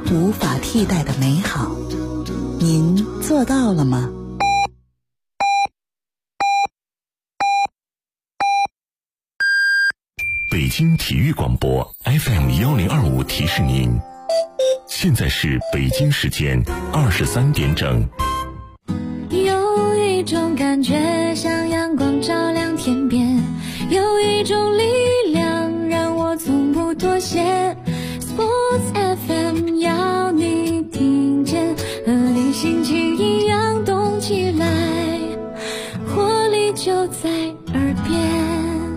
无法替代的美好。您做到了吗？ 北京体育广播 FM1025 提示您，现在是北京时间23点整。 有一种感觉像阳光照亮天边，有一种力量让我从不妥协。 Sports FM 要你听见，和你心情一样动起来，活力就在耳边。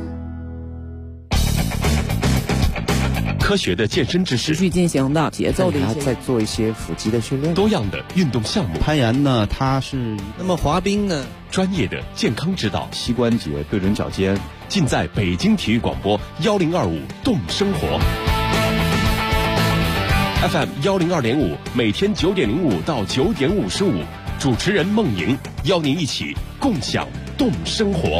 科学的健身知识， 持续进行的节奏的一些， 再做一些腹肌的训练， 多样的运动项目， 攀岩呢，它是那么滑冰呢， 专业的健康指导， 膝关节对准脚尖， 尽在北京体育广播1025动生活 FM 102.5，每天9点05到9点55，主持人孟莹邀您一起共享动生活。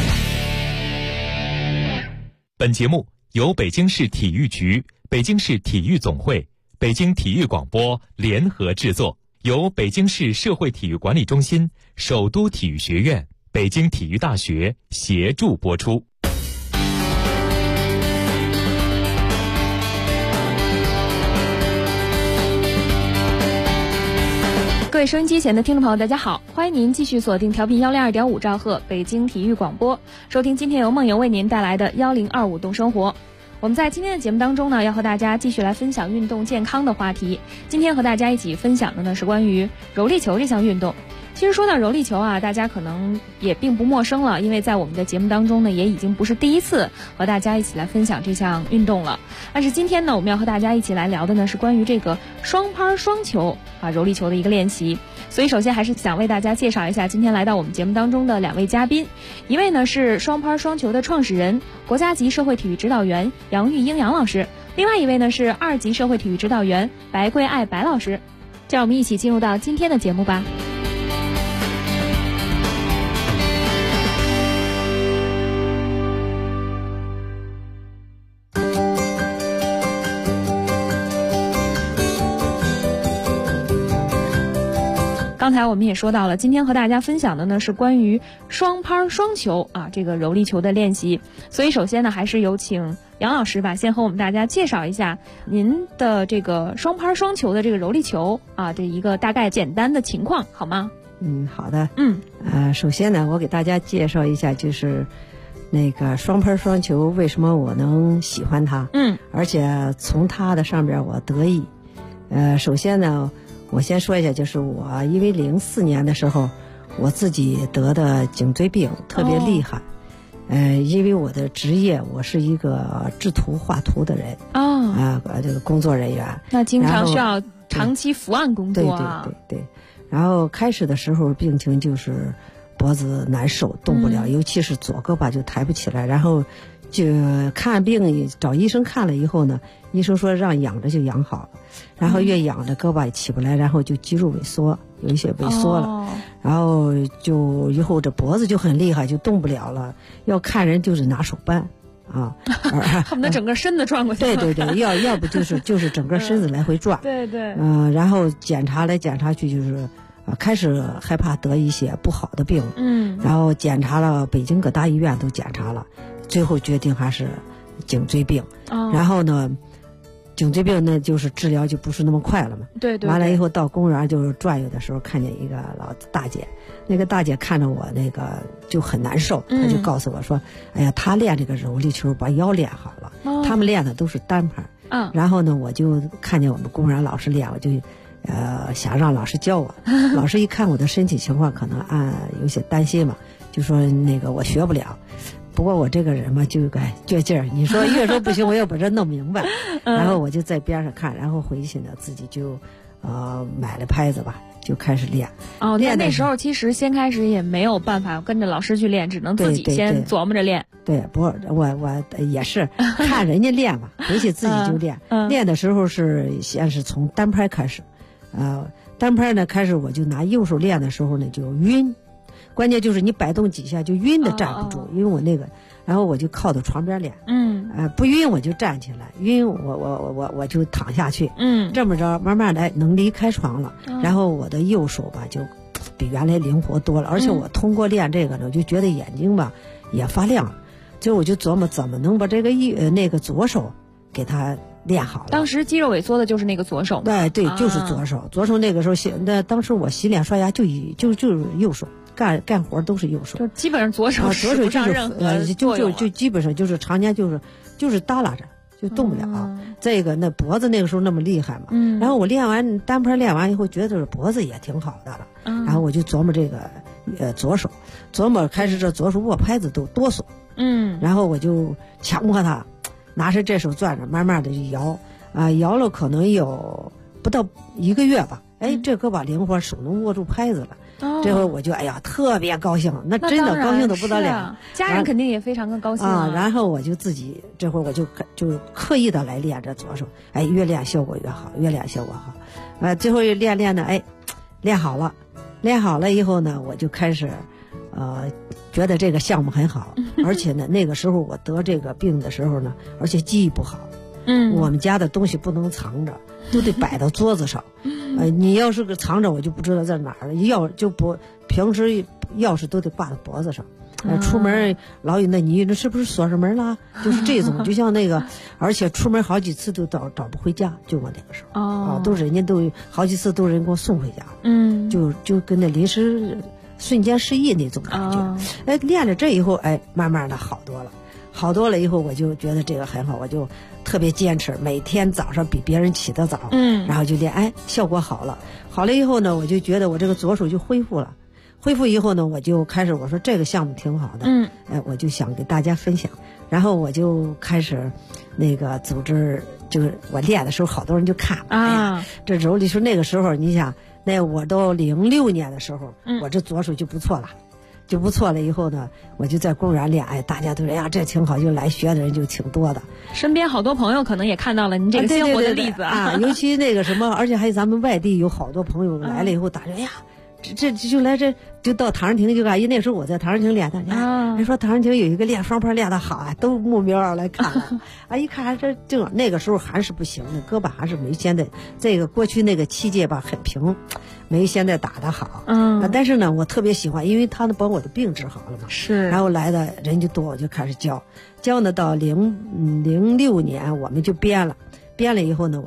本节目由北京市体育局、北京市体育总会、北京体育广播联合制作，由北京市社会体育管理中心、首都体育学院、北京体育大学协助播出。 各位收音机前的听众朋友，大家好，欢迎您继续锁定调频102.5兆赫北京体育广播，收听今天由梦莹为您带来的1025动生活。我们在今天的节目当中呢，要和大家继续来分享运动健康的话题。今天和大家一起分享的呢是关于柔力球这项运动。其实说到柔力球啊，大家可能也并不陌生了，因为在我们的节目当中呢，也已经不是第一次和大家一起来分享这项运动了。但是今天呢，我们要和大家一起来聊的呢是关于这个双拍双球啊柔力球的一个练习。所以首先还是想为大家介绍一下今天来到我们节目当中的两位嘉宾，一位呢是双拍双球的创始人、国家级社会体育指导员杨玉英杨老师，另外一位呢是2级社会体育指导员白桂爱白老师。让我们一起进入到今天的节目吧。刚才我们也说到了，今天和大家分享的呢是关于双拍双球啊这个柔力球的练习。所以首先呢，还是有请杨老师吧，先和我们大家介绍一下您的这个双拍双球的这个柔力球啊这一个大概简单的情况，好吗？ 好的。首先呢，我给大家介绍一下，就是那个双拍双球为什么我能喜欢它，而且从它的上边我得意。首先呢，我先说一下，就是我因为04年的时候，我自己得的颈椎病特别厉害。因为我的职业，我是一个制图画图的人。这个工作人员。 那经常需要长期伏案工作啊。 对。然后开始的时候，病情就是脖子难受，动不了，尤其是左胳膊就抬不起来。然后就看病找医生看了以后呢，医生说让养着就养好了，然后越养着胳膊也起不来，然后就肌肉萎缩，有一些萎缩了，然后就以后这脖子就很厉害，就动不了了，要看人就是拿手扳啊， 恨不得整个身子转过去。 对，要不就是整个身子来回转。 对。 然后检查来检查去，就是开始害怕得一些不好的病，然后检查了北京各大医院都检查了，最后决定还是颈椎病。然后呢，颈椎病那就是治疗就不是那么快了嘛。对。完了以后到公园就是转悠的时候，看见一个老大姐，那个大姐看着我那个就很难受，她就告诉我说：“哎呀，她练这个柔力球把腰练好了，他们练的都是单拍。”然后呢，我就看见我们公园老师练，我就想让老师教我。老师一看我的身体情况，可能有些担心嘛，就说那个我学不了。不过我这个人嘛，就个倔劲儿，你说越说不行，我要把这弄明白。然后我就在边上看，然后回去呢自己就买了拍子吧，就开始练。 那时候其实先开始也没有办法跟着老师去练，只能自己先琢磨着练。 对，不，我也是看人家练嘛，回去自己就练。练的时候先是从单拍开始，单拍呢开始我就拿右手练的时候呢就晕， 关键就是你摆动几下就晕的站不住，因为我那个，然后我就靠到床边练，不晕我就站起来，晕我就躺下去，这么着慢慢的能离开床了，然后我的右手吧就比原来灵活多了，而且我通过练这个呢，我就觉得眼睛吧也发亮了，就我就琢磨怎么能把这个那个左手给它练好了。 当时肌肉萎缩的就是那个左手。 对，就是左手。左手那个时候当时我洗脸刷牙就是右手，干活都是右手。 就基本上左手使不上任何作用了。 就基本上就是常年就是耷拉着。就动不了，这个那脖子那个时候那么厉害嘛，然后我练完单拍练完以后，觉得脖子也挺好的了，然后我就琢磨这个左手，琢磨开始这左手握拍子都哆嗦，然后我就强迫他拿着这手攥着，慢慢的就摇摇了可能有不到1个月吧，这胳膊灵活，手能握住拍子了。这回我就特别高兴，那真的高兴的不得了， 家人肯定也非常的高兴然后我就自己这会儿我就刻意的来练这左手，越练效果越好，越练效果好，最后练呢，练好了以后呢，我就开始觉得这个项目很好，而且呢那个时候我得这个病的时候呢，而且记忆不好，我们家的东西不能藏着，都得摆到桌子上。你要是个藏着，我就不知道在哪儿了。平时钥匙都得挂在脖子上。出门老有你是不是锁上门了？就是这种，就像那个，而且出门好几次都找不回家，就我那个时候都人家都好几次都人给我送回家，就跟那临时瞬间失忆那种感觉。练了这以后，慢慢的好多了以后，我就觉得这个很好，我就特别坚持，每天早上比别人起得早，然后就练，效果好了以后呢，我就觉得我这个左手就恢复了。恢复以后呢，我就开始我说这个项目挺好的，我就想给大家分享，然后我就开始那个组织，就是我练的时候，好多人就看这手里说那个时候，你想，那我都06年的时候，我这左手就不错了以后呢，我就在公园练，大家都说这挺好，就来学的人就挺多的。 身边好多朋友可能也看到了您这个鲜活的例子尤其那个什么，而且还有咱们外地有好多朋友来了以后，大家这就来就到唐人亭就因为那时候我在唐人亭练的，人说唐人亭有一个练双拍练得好都慕名而来看了一看这就那个时候还是不行的，胳膊还是没现在这个过去那个7届吧很平，没现在打得好，但是呢我特别喜欢，因为他能把我的病治好了嘛， 是， 然后来的人就多，我就开始教呢，到06年我们就编了以后呢，我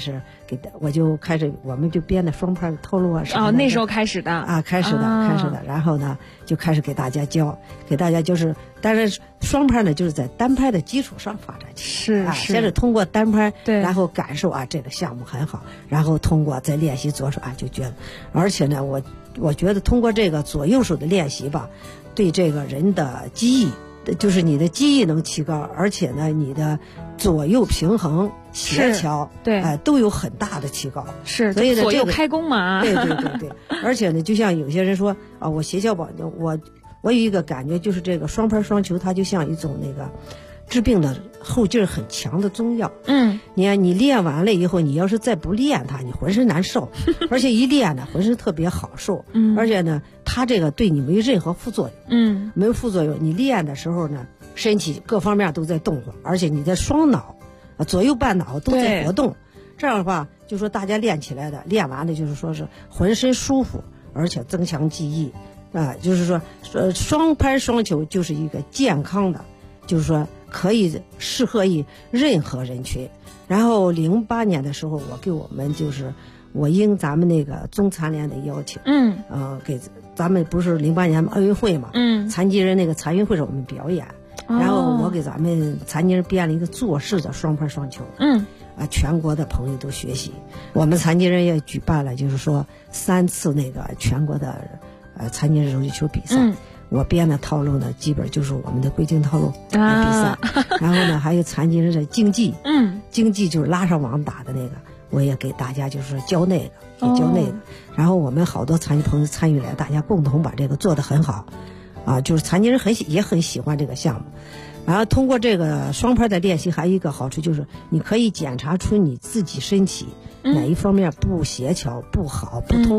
们就编的双拍的套路什么的。 那时候开始的开始的，然后呢就开始给大家教，就是但是双拍呢就是在单拍的基础上发展起来，先是通过单拍，然后感受这个项目很好，然后通过再练习左手就觉得，而且呢我觉得通过这个左右手的练习吧，对这个人的记忆，就是你的记忆能提高，而且呢你的左右平衡协调都有很大的提高， 是， 所以呢左右开弓嘛， 对，而且呢就像有些人说我协调保我有一个感觉，就是这个双拍双球它就像一种那个治病的后劲儿很强的中药，你看你练完了以后，你要是再不练它，你浑身难受而且一练呢浑身特别好受，而且呢它这个对你没任何副作用，没有副作用，你练的时候呢身体各方面都在动活，而且你的双脑左右半脑都在活动，这样的话就说大家练起来的练完了就是说是浑身舒服，而且增强记忆就是说双拍双球就是一个健康的，就是说可以适合于任何人群。然后08年的时候，我应咱们那个中残联的邀请，给咱们不是08年奥运会嘛，残疾人那个残运会上我们表演，然后我给咱们残疾人编了一个坐式的双拍双球，全国的朋友都学习，我们残疾人也举办了，就是说3次那个全国的残疾人柔球比赛，我编的套路呢，基本就是我们的归经套路比赛，然后呢还有残疾人的竞技，竞技就是拉上网打的那个，我也给大家就是教那个，然后我们好多残疾朋友参与来，大家共同把这个做得很好，就是残疾人也很喜欢这个项目。然后通过这个双拍的练习，还有一个好处就是你可以检查出你自己身体哪一方面不协调、不好、不通，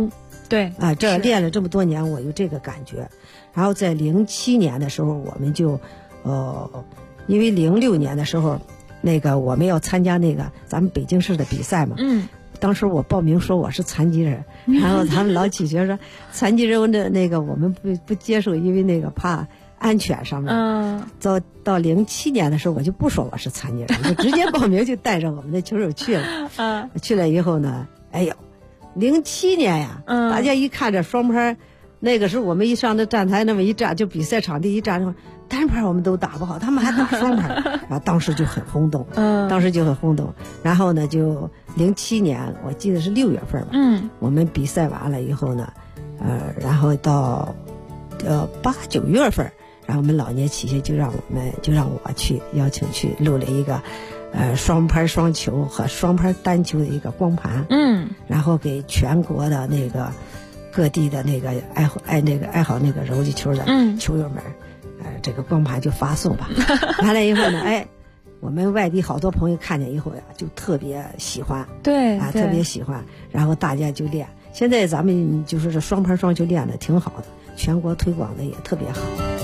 对这练了这么多年，我有这个感觉。然后在07年的时候，我们就因为06年的时候，那个我们要参加那个咱们北京市的比赛嘛。当时我报名说我是残疾人，然后他们老企学说残疾人的那个我们不接受，因为那个怕安全上面。到07年的时候，我就不说我是残疾人，就直接报名就带着我们的球手去了。去了以后呢，哎呦，07年呀，大家一看这双拍，那个时候我们一上这站台那么一站，就比赛场地一站，单拍我们都打不好，他们还打双拍，然后当时就很轰动。当时就很轰动。然后呢，就07年，我记得是6月份吧。我们比赛完了以后呢，然后到8、9月份，然后我们老年企业就让我去邀请去录了一个双拍双球和双拍单球的一个光盘。然后给全国的那个各地的那个爱好那个柔力球的球友们，这个光盘就发送吧。完了以后呢，我们外地好多朋友看见以后呀，就特别喜欢。 对， 特别喜欢。然后大家就练。现在咱们就是这双拍双球练的挺好的，全国推广的也特别好。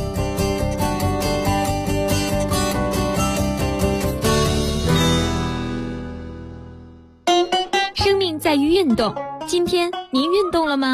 生命在于运动，今天您运动了吗？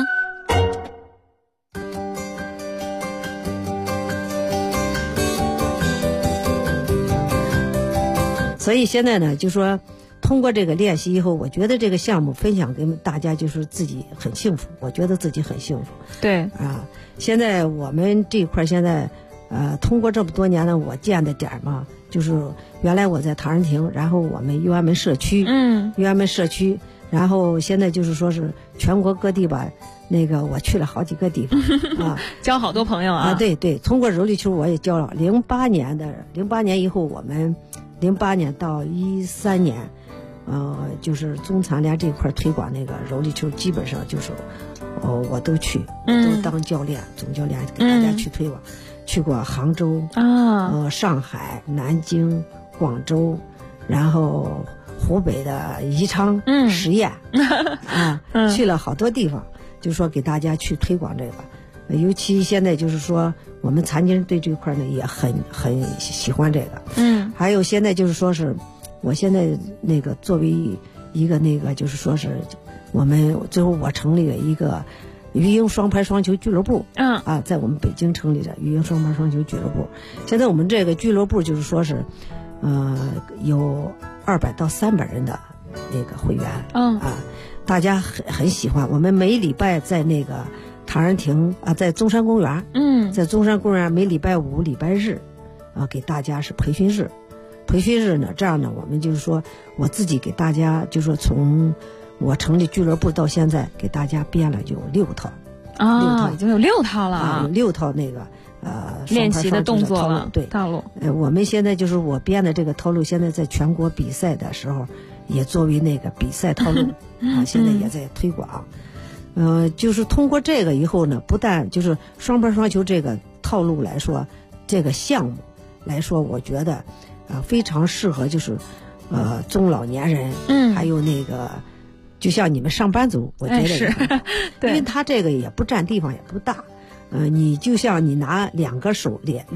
所以现在呢，就说通过这个练习以后，我觉得这个项目分享给大家，就是自己很幸福，我觉得自己很幸福。 对现在我们这一块现在通过这么多年呢，我见的点嘛，就是原来我在唐人亭，然后我们右安门社区，右安门社区，然后现在就是说是全国各地吧，那个我去了好几个地方交好多朋友对，通过柔力球我也交了。08年以后，我们08年到13年，就是中残联这一块推广那个柔力球，基本上就是我都去，都当教练，总教练给大家去推广。去过杭州上海、南京、广州，然后湖北的宜昌、十堰去了好多地方，就是说给大家去推广这个。尤其现在就是说我们残疾人对这一块呢也很喜欢这个。还有现在就是说是我现在那个作为一个那个就是说是最后我成立了一个鱼鹰双拍双球俱乐部。在我们北京成立的鱼鹰双拍双球俱乐部。现在我们这个俱乐部就是说是有200到300人的那个会员。大家很喜欢。我们每礼拜在那个唐人亭在中山公园，在中山公园每礼拜5、礼拜日给大家是培训日。培训日呢，这样呢，我们就是说我自己给大家，就是说从我成立俱乐部到现在，给大家编了就6套。 已经有6套了有6套那个练习的动作了， 对套路。 我们现在就是我编的这个套路，现在在全国比赛的时候也作为那个比赛套路现在也在推广。就是通过这个以后呢，不但就是双拍双球这个套路来说，这个项目来说，我觉得非常适合就是中老年人，还有那个就像你们上班族，我觉得是对， 因为他这个也不占地方也不大。你就像你拿2个手练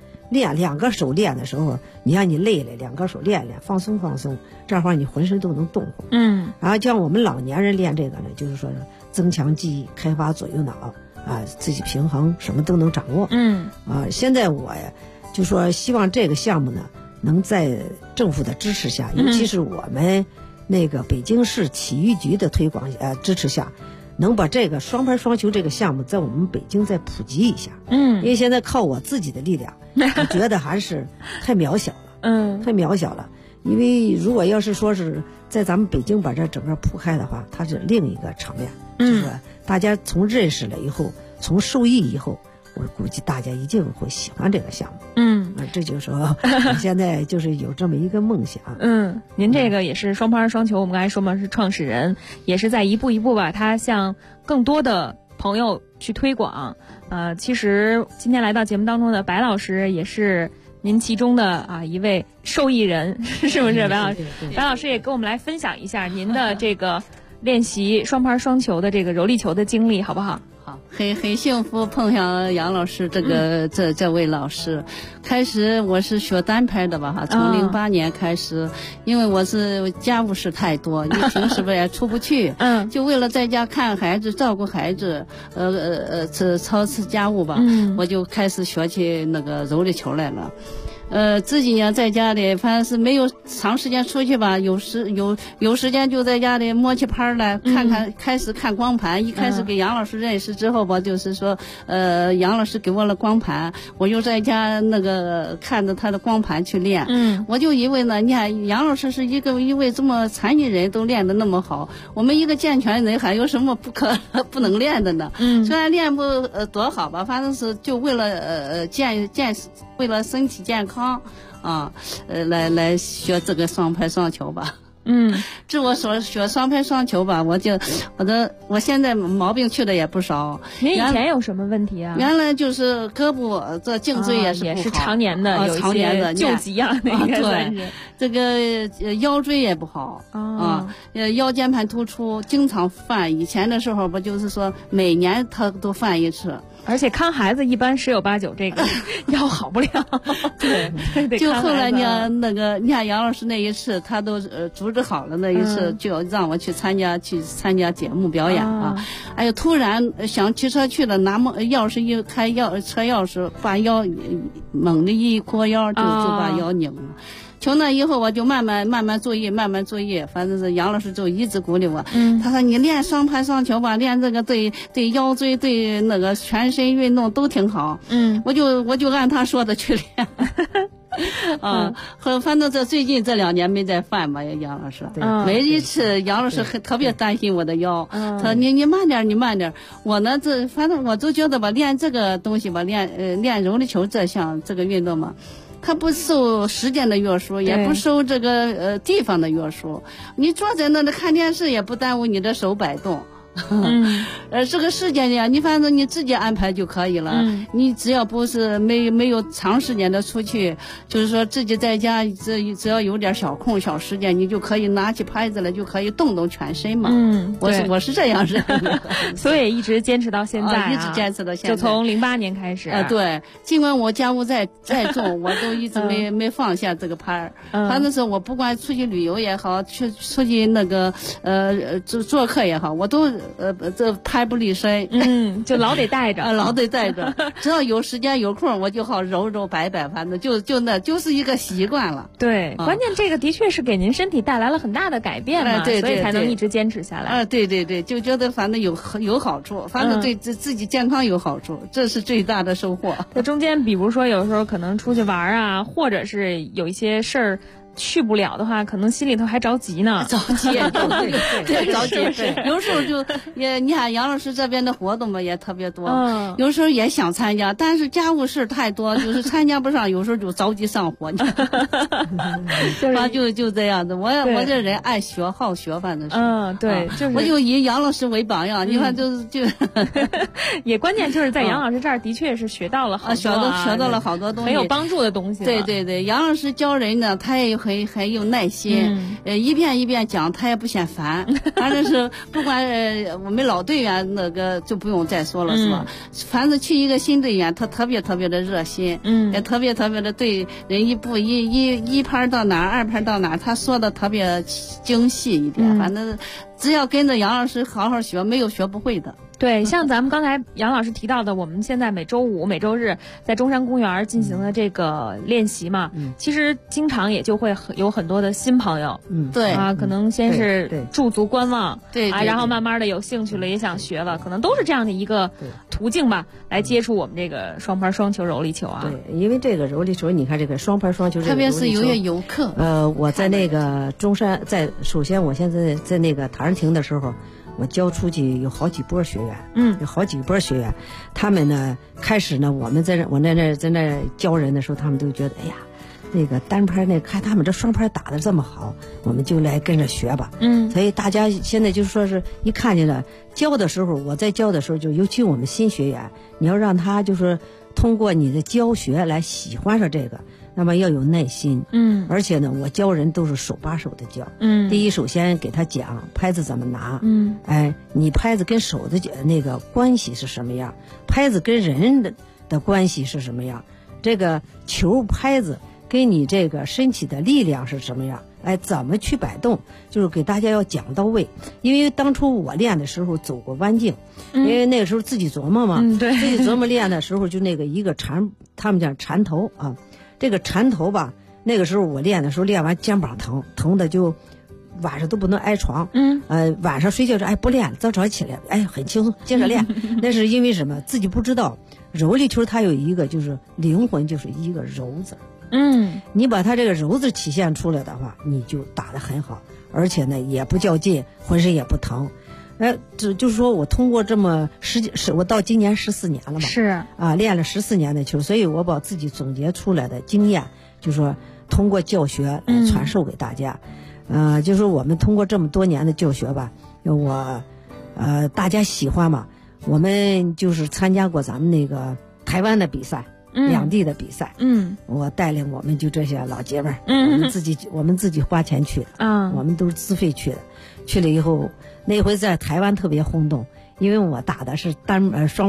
2个手练的时候，你让你累了，2个手练放松放松，这样的话你浑身都能动活。然后像我们老年人练这个呢，就是说是增强记忆，开发左右脑自己平衡，什么都能掌握。现在我就说希望这个项目呢，能在政府的支持下，尤其是我们那个北京市体育局的推广支持下，能把这个双拍双球这个项目在我们北京再普及一下。因为现在靠我自己的力量，我觉得还是太渺小了。太渺小了。因为如果要是说是在咱们北京把这整个铺开的话，它是另一个场面。就是大家从认识了以后，从受益以后，我估计大家一定会喜欢这个项目。这就是说我现在就是有这么一个梦想。 您这个也是双拍双球，我们刚才说嘛是创始人，也是在一步一步把它向更多的朋友去推广。其实今天来到节目当中的白老师也是您其中的一位受益人，是不是？白老师，白老师也跟我们来分享一下您的这个练习双拍双球的这个柔力球的经历，好不好？ 好，很幸福碰上杨老师这位老师。开始我是学单拍的吧哈，从08年开始，因为我是家务事太多，你平时也出不去，就为了在家看孩子、照顾孩子，操持家务吧，我就开始学起那个柔力球来了。自己呢在家里，反正是没有长时间出去吧，有时间就在家里摸起拍来看看，开始看光盘。一开始给杨老师认识之后吧，就是说杨老师给我了光盘，我就在家那个看着他的光盘去练。我就以为呢，你看杨老师是一位这么残疾人都练得那么好，我们一个健全人还有什么不能练的呢？虽然练不多好吧，反正是就为了为了身体健康啊，来学这个双拍双球吧。这我所学双拍双球吧，我现在毛病去的也不少。 您以前有什么问题啊？ 原来就是胳膊这颈椎也是不好， 也是常年的，有一些旧疾啊，那应该算是。 这个腰椎也不好腰间盘突出，经常犯。以前的时候吧，就是说每年他都犯一次。 而且看孩子一般10有8九这个腰好不了，对， 就后来呢，那个你看杨老师那一次，他都组织好了那一次，就让我去参加节目表演啊。哎呦，突然想骑车去了，拿钥匙一开车钥匙，把腰猛地一扩腰，就把腰拧了。从那以后我就慢慢注意，反正是杨老师就一直鼓励我。他说你练双拍双球吧，练这个对腰椎对那个全身运动都挺好。我就按他说的去练。反正最近这2年没再犯吧，杨老师。每一次杨老师特别担心我的腰，他说你慢点。我呢反正我就觉得吧，练这个东西吧，练柔力球这个运动嘛。它不受时间的约束，也不受这个地方的约束。你坐在那里看电视，也不耽误你的手摆动。这个时间呢，你反正你自己安排就可以了。你只要不是没有长时间的出去，就是说自己在家只要有点小空小时间，你就可以拿起拍子来，就可以动动全身嘛。我是这样认为， 所以一直坚持到现在， 一直坚持到现在， 就从08年开始。 对，尽管我家务再重，我都一直没放下这个拍。反正是我不管出去旅游也好，出去那个做客也好，我都这拍不离身， 就老得带着， 老得带着。只要有时间有空，我就好揉摆，反正就是一个习惯了。 对，关键这个的确是给您身体带来了很大的改变嘛， 对， 所以才能一直坚持下来。 对，就觉得反正有好处，反正对自己健康有好处，这是最大的收获。 在中间，比如说有时候可能出去玩啊，或者是有一些事儿去不了的话，可能心里头还着急呢。 着急，对，着急。有时候你看杨老师这边的活动嘛也特别多，有时候也想参加，但是家务事太多，就是参加不上，有时候就着急上火。就这样子。我这人爱学好学，反正是。 对，就是我就以杨老师为榜样。你看，就也关键就是在杨老师这儿的确是学到了好多， 学到了好多东西， 很有帮助的东西。 对，杨老师教人呢，他也很有耐心，一遍一遍讲，他也不嫌烦。反正是不管我们老队员那个就不用再说了，是吧？反正去一个新队员，他特别的热心，也特别的对人一拍到哪儿，2拍到哪儿，他说的特别精细一点。反正只要跟着杨老师好好学，没有学不会的。 对，像咱们刚才杨老师提到的，我们现在每周5、每周日在中山公园进行的这个练习嘛，其实经常也就会有很多的新朋友， 对啊，可能先是驻足观望， 对然后慢慢的有兴趣了，也想学了，可能都是这样的一个途径吧，来接触我们这个双拍双球柔力球啊。 对，因为这个柔力球，你看这个双拍双球， 特别是有些游客， 我在那个中山，首先我现在在那个塔上亭的时候。我教出去有好几波学员，有好几波学员，他们呢开始呢，我在那教人的时候，他们都觉得，哎呀，那个单拍看他们这双拍打得这么好，我们就来跟着学吧。所以大家现在就说是一看见了教的时候，我在教的时候，就尤其我们新学员，你要让他就是通过你的教学来喜欢上这个。 那么要有耐心，而且呢，我教人都是手把手的教，第一，首先给他讲拍子怎么拿，你拍子跟手的那个关系是什么样，拍子跟人的关系是什么样，这个球拍子跟你这个身体的力量是什么样，怎么去摆动，就是给大家要讲到位。因为当初我练的时候走过弯径，因为那个时候自己琢磨嘛，自己琢磨练的时候就那个一个缠，他们讲缠头啊。这个缠头吧，那个时候我练的时候，练完肩膀疼的就晚上都不能挨床。晚上睡觉说不练了，早起来很轻松，接着练。那是因为什么？自己不知道，柔力球它有一个就是灵魂，就是一个柔字。你把它这个柔字体现出来的话，你就打得很好，而且呢也不较劲，浑身也不疼。就是说我通过这么我到今年14年了嘛，是啊，练了14年的球，所以我把自己总结出来的经验，就是说通过教学来传授给大家。就是我们通过这么多年的教学吧，大家喜欢嘛，我们就是参加过咱们那个台湾的比赛，两地的比赛，我带领我们就这些老姐们儿，我们自己花钱去的，我们都是自费去的，去了以后。那回在台湾特别轰动，因为我打的是单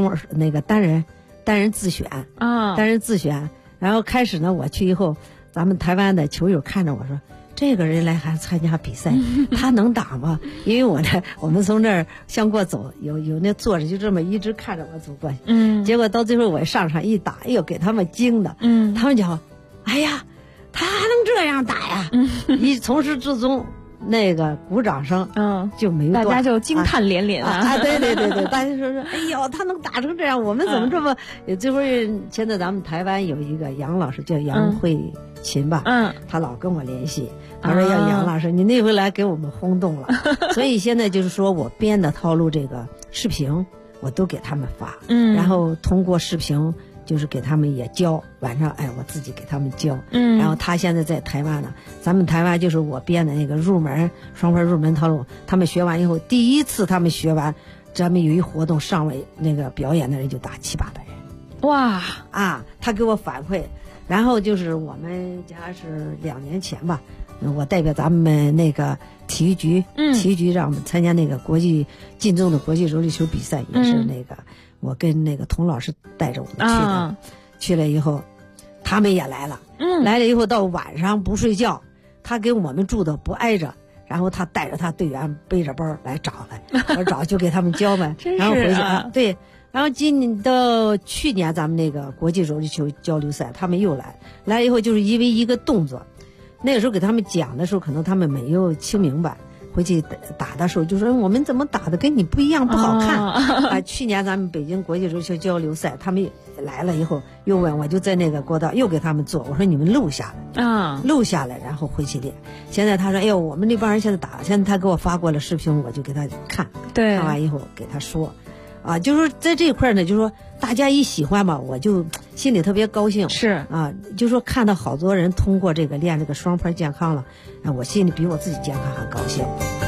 人自选单人自选。然后开始呢，我去以后，咱们台湾的球友看着我说：“这个人来还参加比赛，他能打吗？”因为我们从这儿向过走，有那坐着就这么一直看着我走过去。结果到最后我上场一打，给他们惊的。他们讲：“哎呀，他还能这样打呀！”从始至终。那个鼓掌声，就没断， 大家就惊叹连连对，大家说，哎呦，他能打成这样，我们怎么这么？这会现在咱们台湾有一个杨老师叫杨慧琴吧，他老跟我联系，他说要杨老师，你那回来给我们轰动了，所以现在就是说我编的套路这个视频，我都给他们发，然后通过视频。就是给他们也教，晚上我自己给他们教，然后他现在在台湾呢，咱们台湾就是我编的那个双拍入门套路，他们学完以后，第一次他们学完，咱们有一活动上位那个表演的人就打700-800人， 哇他给我反馈，然后就是我们家是2年前吧，我代表咱们那个体育局让我们参加那个晋中的国际柔力球比赛，也是那个。我跟那个童老师带着我们去的，去了以后，他们也来了，来了以后到晚上不睡觉，他跟我们住的不挨着，然后他带着他队员背着包来找我找就给他们教呗，然后回去对，然后到去年咱们那个国际柔力球交流赛，他们又来以后就是因为一个动作，那个时候给他们讲的时候，可能他们没有听明白。回去打的时候就说我们怎么打的跟你不一样，不好看去年咱们北京国际柔球交流赛，他们来了以后又问我，就在那个过道又给他们做，我说你们录下来然后回去练。现在他说我们那帮人现在打，现在他给我发过了视频，我就给他看完以后给他说就是说在这一块呢，就是说大家一喜欢嘛，我就心里特别高兴。 是就是说看到好多人通过这个练这个双拍健康了，我心里比我自己健康还高兴。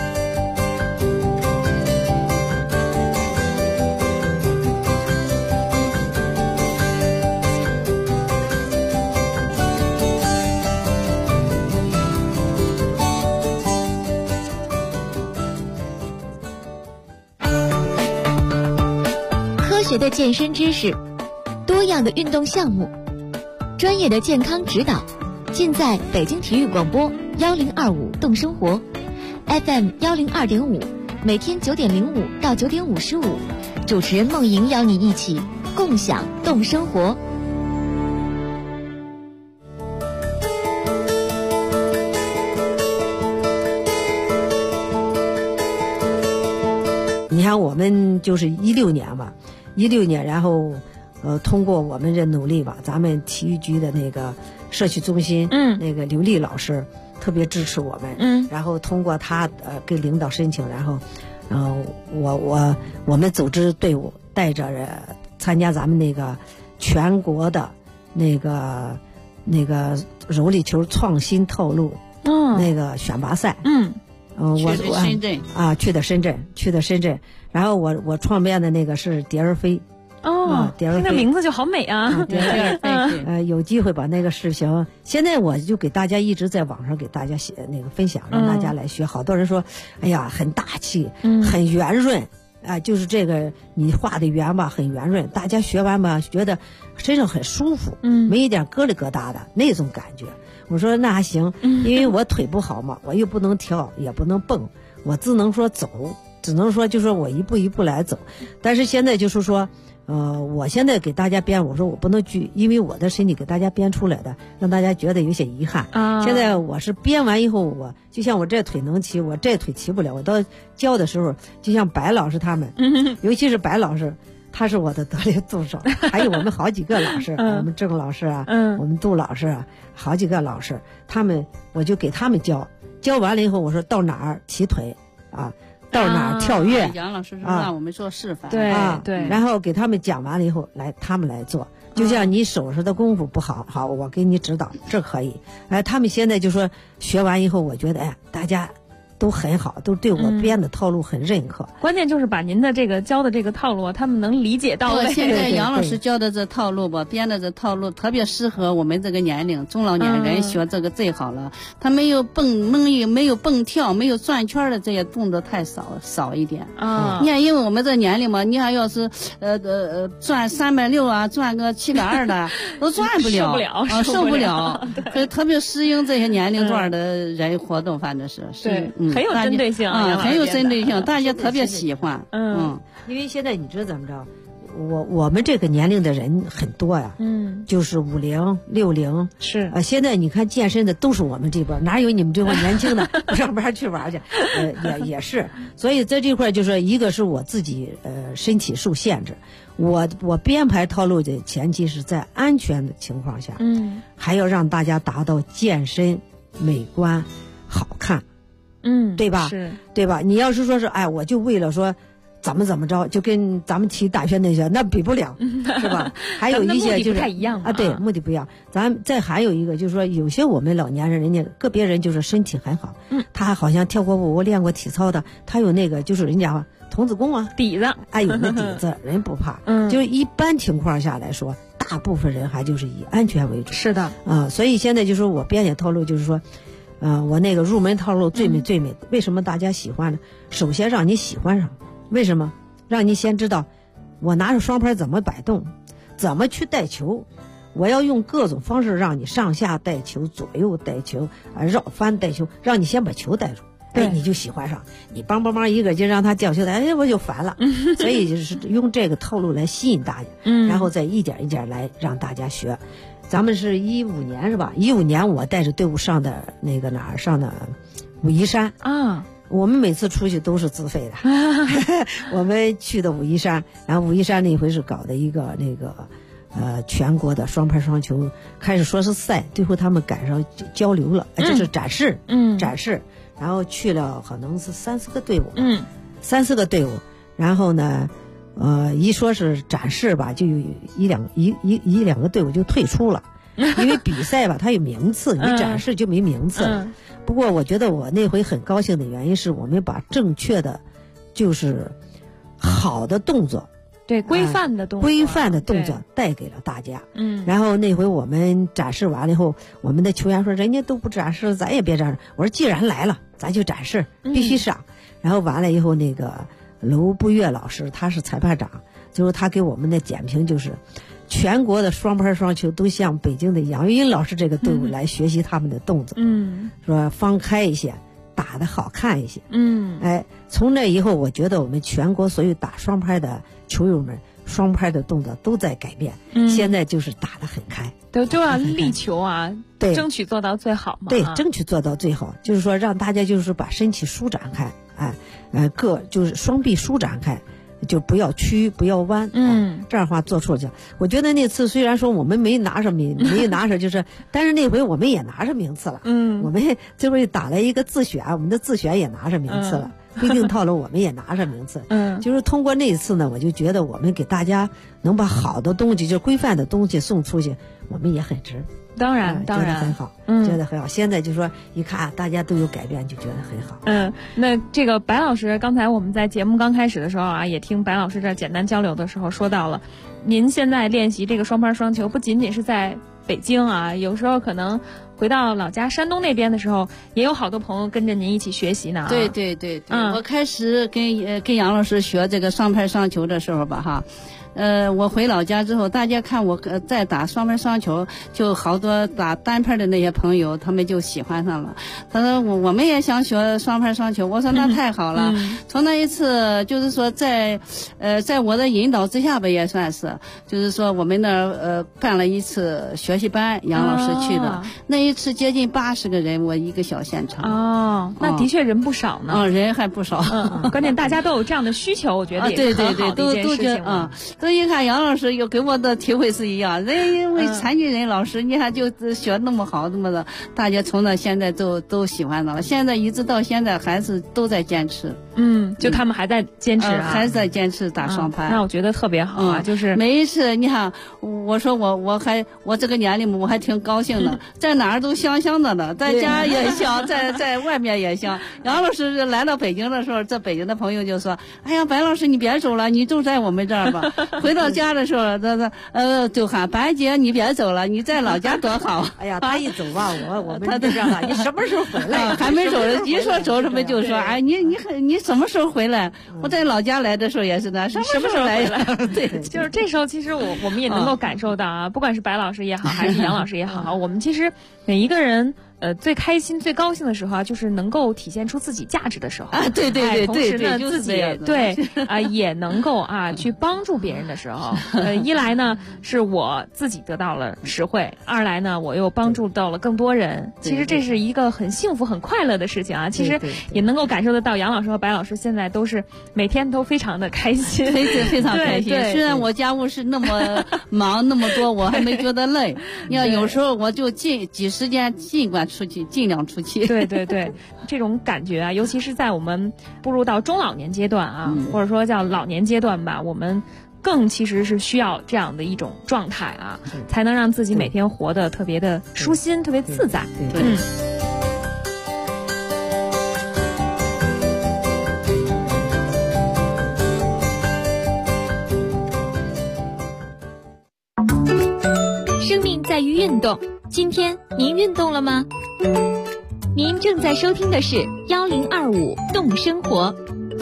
科学的健身知识，多样的运动项目，专业的健康指导，尽在北京体育广播1025动生活 FM 102.5，每天9点05到9点55，主持人梦莹邀你一起共享动生活。 你看我们就是16年吧，16年，然后通过我们这努力吧，咱们体育局的那个社区中心，那个刘丽老师特别支持我们，然后通过他跟领导申请，然后我们组织队伍带着参加咱们那个全国的那个柔力球创新套路那个选拔赛，去的深圳，然后我创办的那个是蝶儿飞哦，蝶儿听这名字就好美啊！ 蝶儿飞， 有机会把那个视频，现在我就给大家一直在网上给大家写那个分享，让大家来学。好多人说，哎呀，很大气，很圆润。就是这个你画的圆吧，很圆润，大家学完吧，觉得身上很舒服，没一点咯里咯哒的那种感觉。我说那还行，因为我腿不好嘛，我又不能跳，也不能蹦，我只能说走，只能说就说我一步一步来走。但是现在就是说，我现在给大家编，我说我不能去，因为我的身体给大家编出来的，让大家觉得有些遗憾。现在我是编完以后，我就像我这腿能骑，我这腿骑不了。我到教的时候，就像白老师他们，尤其是白老师，他是我的得力助手，还有我们好几个老师，我们郑老师啊，我们杜老师啊，好几个老师，他们我就给他们教完了以后，我说到哪儿骑腿啊。到哪儿跳跃？ 杨老师说让我们做示范， 对， 然后给他们讲完了以后，他们来做。就像你手上的功夫不好，好，我给你指导，这可以。他们现在就说学完以后，我觉得大家都很好，都对我编的套路很认可。 关键就是把您的这个教的这个套路，他们能理解到位。 现在杨老师教的这套路吧，编的这套路特别适合我们这个年龄，中老年人学这个最好了。他没有蹦跳，没有转圈的这些动作太少一点啊。你看，因为我们这年龄嘛，你看要是转360啊，转个7个2的都转不了，受不了。特别适应这些年龄段的人活动，反正是对。很有针对性很有针对性，大家特别喜欢。 因为现在你知道怎么着，我们这个年龄的人很多呀，就是50、60 是现在你看健身的都是我们这边，哪有你们这帮年轻的不上班去玩去？也是，所以在这块就是一个是我自己身体受限制，我编排套路的前提是在安全的情况下，还要让大家达到健身美观好看。对吧？ 是， 对吧？你要是说是我就为了说怎么着，就跟咱们提大学那些那比不了，是吧？还有一些就是不太一样对，目的不一样。咱再还有一个就是说，有些我们老年人，人家个别人就是身体很好，他好像跳过舞、练过体操的，他有那个就是人家童子功啊底子， 有那底子，人不怕。就是一般情况下来说，大部分人还就是以安全为主。 是的， 所以现在就是我编写套路，就是说。我那个入门套路最美，为什么大家喜欢呢？首先让你喜欢上，为什么？让你先知道，我拿着双拍怎么摆动，怎么去带球，我要用各种方式让你上下带球、左右带球、绕翻带球，让你先把球带住，你就喜欢上。你梆一个劲让他掉球带，我就烦了。所以就是用这个套路来吸引大家，然后再一点一点来让大家学。咱们是15年是吧？15年我带着队伍上的那个哪儿上的武夷山啊。我们每次出去都是自费的，我们去的武夷山，然后武夷山那回是搞的一个那个全国的双拍双球，开始说是赛，最后他们赶上交流了，就是展示，展示，然后去了可能是3、4个队伍，3、4个队伍，然后呢。一说是展示吧，就有一两个队伍就退出了，因为比赛吧，它有名次，你展示就没名次。不过我觉得我那回很高兴的原因是我们把正确的，就是好的动作， 对规范的动作带给了大家。然后那回我们展示完了以后，我们的球员说人家都不展示，咱也别展示。我说既然来了，咱就展示，必须上。然后完了以后那个。娄步月老师他是裁判长，就是他给我们的点评就是全国的双拍双球都向北京的杨云老师这个队伍来学习他们的动作，说放开一些，打得好看一些。从那以后我觉得我们全国所有打双拍的球友们双拍的动作都在改变，现在就是打得很开， 都要力求啊，对，争取做到最好嘛。 对，争取做到最好，就是说让大家就是把身体舒展开，就是双臂舒展开，就不要屈，不要弯，这样的话做出去。我觉得那次虽然说我们没拿上就是，但是那回我们也拿上名次了。我们这回打了一个自选，我们的自选也拿上名次了。规定套路我们也拿上名次。就是通过那一次呢，我就觉得我们给大家能把好的东西，就是规范的东西送出去，我们也很值。 当然， 觉得很好，觉得很好。现在就说一看大家都有改变，就觉得很好。 那这个白老师，刚才我们在节目刚开始的时候啊，也听白老师这简单交流的时候说到了，您现在练习这个双拍双球，不仅仅是在北京啊，有时候可能回到老家山东那边的时候，也有好多朋友跟着您一起学习呢。 对，我开始跟杨老师学这个双拍双球的时候吧，哈。我回老家之后，大家看我在打双拍双球，就好多打单拍的那些朋友，他们就喜欢上了。他说我们也想学双拍双球，我说那太好了。从那一次就是说在我的引导之下吧，也算是，就是说我们那办了一次学习班，杨老师去的，那一次接近80个人，我一个小现场。 那的确人不少呢。 人还不少。 关键大家都有这样的需求，我觉得也是很好的一件事情了。 所以一看杨老师又给我的体会是一样，因为残疾人老师，你看就学那么好，那么的，大家从那现在都喜欢上了，现在一直到现在孩子都在坚持。 就他们还在坚持还在坚持打双拍。 那我觉得特别好啊，就是每一次你看，我说我这个年龄我还挺高兴的，在哪儿都香香的呢，在家也香，在外面也香。杨老师来到北京的时候，在北京的朋友就说：“哎呀，白老师你别走了，你就在我们这儿吧。”回到家的时候，就喊白姐你别走了，你在老家多好。 哎呀，他一走吧，我们就这样了，你什么时候回来？ 还没走呢，一说走什么就说：“哎，你什么时候回来？我在老家来的时候也是的，什么时候来？对， 就是这时候，其实我们也能够感受到啊，不管是白老师也好，还是杨老师也好，我们其实每一个人。最开心、最高兴的时候啊，就是能够体现出自己价值的时候啊， 对， 同时呢，自己也能够去帮助别人的时候，一来呢是我自己得到了实惠，二来呢我又帮助到了更多人，其实这是一个很幸福、很快乐的事情啊。其实也能够感受得到，杨老师和白老师现在都是每天都非常的开心， 非常开心。虽然我家务事那么忙那么多，我还没觉得累。你看有时候我就挤时间，尽量出去。 对，这种感觉啊，尤其是在我们步入到中老年阶段啊，或者说叫老年阶段吧，我们更其实是需要这样的一种状态啊，才能让自己每天活得特别的舒心，特别自在。 生命在于运动。今天您运动了吗？您正在收听的是1025动生活。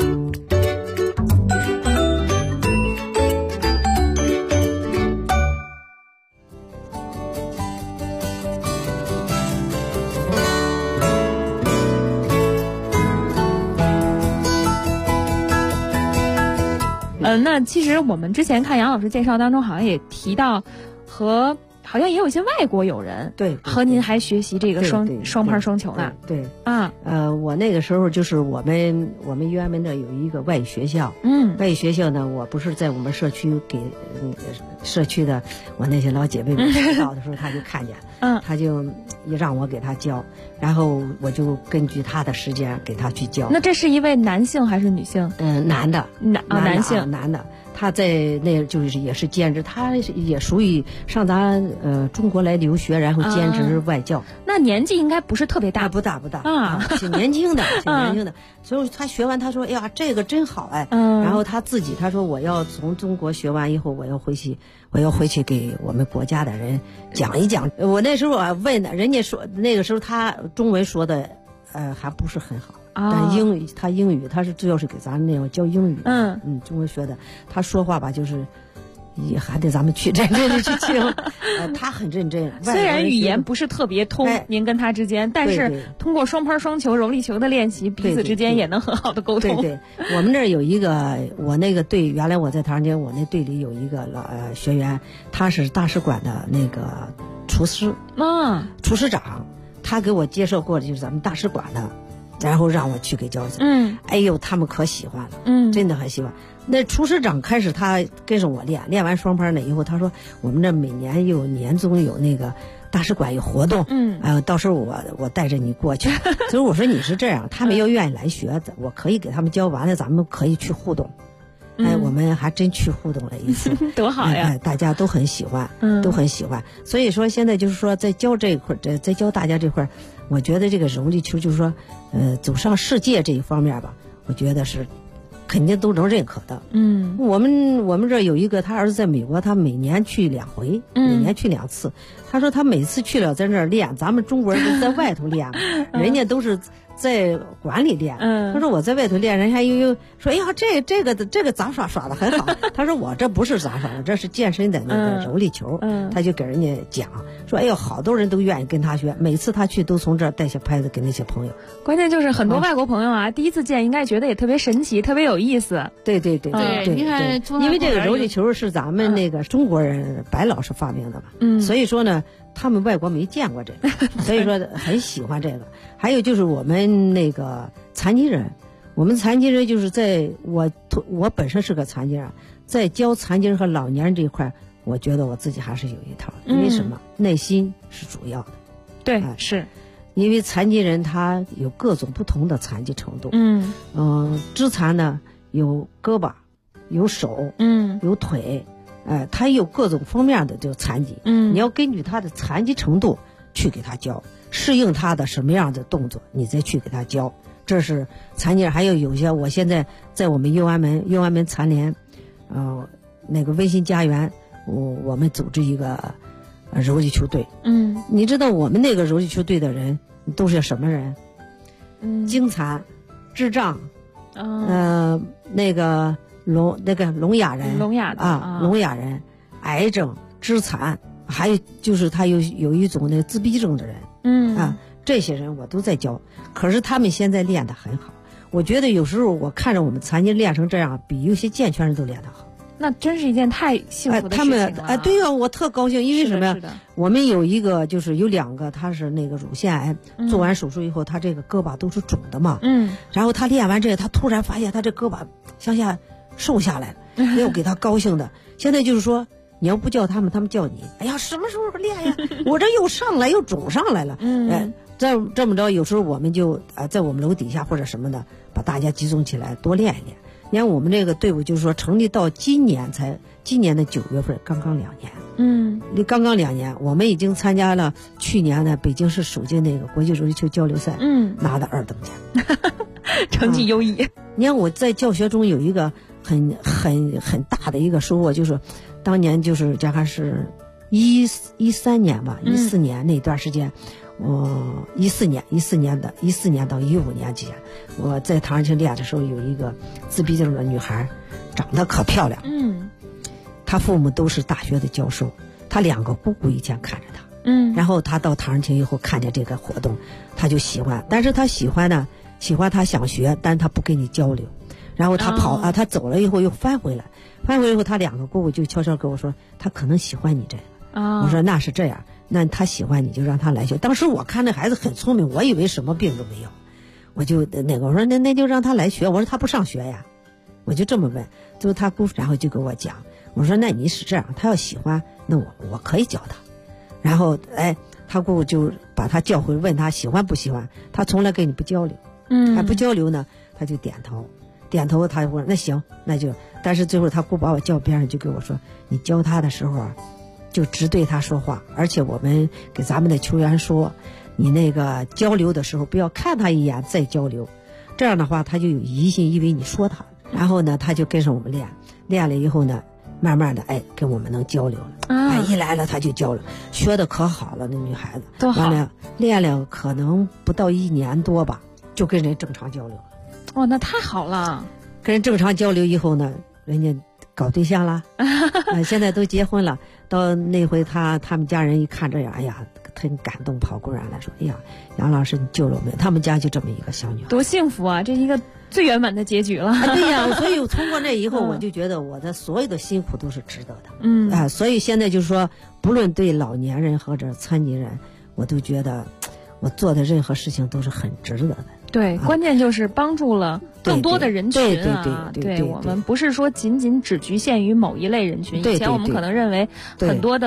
那其实我们之前看杨老师介绍当中，好像也提到好像也有一些外国友人和您还学习这个双拍双球呢。 对啊，我那个时候就是我们原来那有一个外语学校，外语学校呢，我不是在我们社区给社区的我那些老姐妹们知道的时候，他就看见，他就也让我给他教，然后我就根据他的时间给他去教。 那这是一位男性还是女性？ 男的， 男性， 男的。他在那就是也是兼职，他也属于上咱中国来留学，然后兼职外教。 那年纪应该不是特别大， 不大啊，挺年轻的，挺年轻的。所以他学完，他说：“哎呀，这个真好哎。”然后他自己他说：“我要从中国学完以后，我要回去给我们国家的人讲一讲。”我那时候问的，人家说那个时候他中文说的还不是很好。但英语他是主要是给咱那样教英语，中文学的，他说话吧就是也还得咱们去认真的去听，他很认真。 虽然语言不是特别通，您跟他之间，但是通过双拍双球、柔力球的练习，彼此之间也能很好的沟通。 对，我们这儿有一个，我那个队，原来我在唐人街，我那队里有一个学员，他是大使馆的那个厨师长，他给我介绍过的就是咱们大使馆的。然后让我去给教哎呦，他们可喜欢了，真的很喜欢。那厨师长开始他跟着我练完双拍了以后，他说我们这每年有年终有那个大使馆有活动，到时候我带着你过去。所以我说你是这样，他们要愿意来学，我可以给他们教完了，咱们可以去互动。 我们还真去互动了一次， 多好呀！ 大家都很喜欢，都很喜欢。所以说现在就是说在教这一块，在教大家这块，我觉得这个柔力球就是说，走上世界这一方面吧，我觉得是肯定都能认可的。我们这有一个他儿子在美国，他每年去2回，每年去2次。他说他每次去了在那儿练，咱们中国人都在外头练，人家都是在馆里练。他说我在外头练，人家又说，哎呀，这个杂耍耍得很好。他说我这不是杂耍，这是健身的那个柔力球。他就给人家讲说，哎呦，好多人都愿意跟他学，每次他去都从这儿带些拍子给那些朋友。 关键就是很多外国朋友啊，第一次见应该觉得也特别神奇，特别有意思。 对， 你看， 因为这个柔力球是咱们那个中国人白老师发明的嘛，所以说呢，他们外国没见过这个，所以说很喜欢这个。还有就是我们那个残疾人，我们残疾人就是在我本身是个残疾人，在教残疾人和老年人这一块，我觉得我自己还是有一套。因为什么？耐心是主要的。 对，是因为残疾人他有各种不同的残疾程度。肢残呢有胳膊，有手，有腿。他有各种方面的这个残疾，你要根据他的残疾程度去给他教，适应他的什么样的动作，你再去给他教。这是残疾人。还有些，我现在在我们右安门残联，那个温馨家园，我们组织一个柔力球队。你知道我们那个柔力球队的人都是什么人？精残、智障，那个聋哑人，聋哑人，癌症、肢残，还有就是他有一种那自闭症的人，这些人我都在教。可是他们现在练得很好，我觉得有时候我看着我们残疾练成这样，比有些健全人都练得好。 那真是一件太幸福的事情了。 他们对呀，我特高兴，因为什么呀？我们有一个就是有2个，他是那个乳腺癌，做完手术以后，他这个胳膊都是肿的嘛。然后他练完这个，他突然发现他这胳膊向下瘦下来了，哎呦，给他高兴的。现在就是说，你要不叫他们，他们叫你。哎呀，什么时候练呀？我这又上来又肿上来了。这么着，有时候我们就在我们楼底下或者什么的，把大家集中起来多练一练。你看我们这个队伍就是说成立到今年的9月份，刚刚2年。刚刚2年，我们已经参加了去年的北京市首届那个国际柔力球交流赛，拿的2等奖， 成绩优异。 你看我在教学中有一个很大的一个收获，就是当年就是加上是13年吧，14年那段时间。14年到15年之间，我在唐人街练的时候，有一个自闭症的女孩，长得可漂亮。她父母都是大学的教授，她2个姑姑以前看着她。然后她到唐人街以后看见这个活动，她就喜欢。但是她喜欢她想学，但她不跟你交流。然后她她走了以后又翻回来以后，她2个姑姑就悄悄跟我说，她可能喜欢你这个。我说那是这样。那他喜欢你就让他来学。当时我看那孩子很聪明，我以为什么病都没有，我就我说那就让他来学。我说他不上学呀，我就这么问。就他姑，然后就跟我讲，我说那你是这样，他要喜欢，那我可以教他。然后他姑就把他叫回，问他喜欢不喜欢。他从来跟你不交流，不交流呢，他就点头，他就说那行，那就。但是最后他姑把我叫边上，就跟我说，你教他的时候啊，就只对他说话，而且我们给咱们的球员说，你那个交流的时候不要看他一眼再交流，这样的话他就有疑心，以为你说他。然后呢，他就跟上我们练了以后呢，慢慢的跟我们能交流了。一来了他就交流，学的可好了，那女孩子多好。 完了练了可能不到1年多吧，就跟人正常交流了。 哇，那太好了！ 跟人正常交流以后呢，人家搞对象了，现在都结婚了。到那回他们家人一看这样，哎呀，很感动，跑过来说，哎呀，杨老师你救了我们，他们家就这么一个小女孩， 多幸福啊！这是一个最圆满的结局了。 对呀，所以通过那以后，我就觉得我的所有的辛苦都是值得的。所以现在就是说，不论对老年人或者残疾人，我都觉得我做的任何事情都是很值得的。 对，关键就是帮助了更多的人群啊！对，我们不是说仅只局限于某一类人群。以前我们可能认为很多的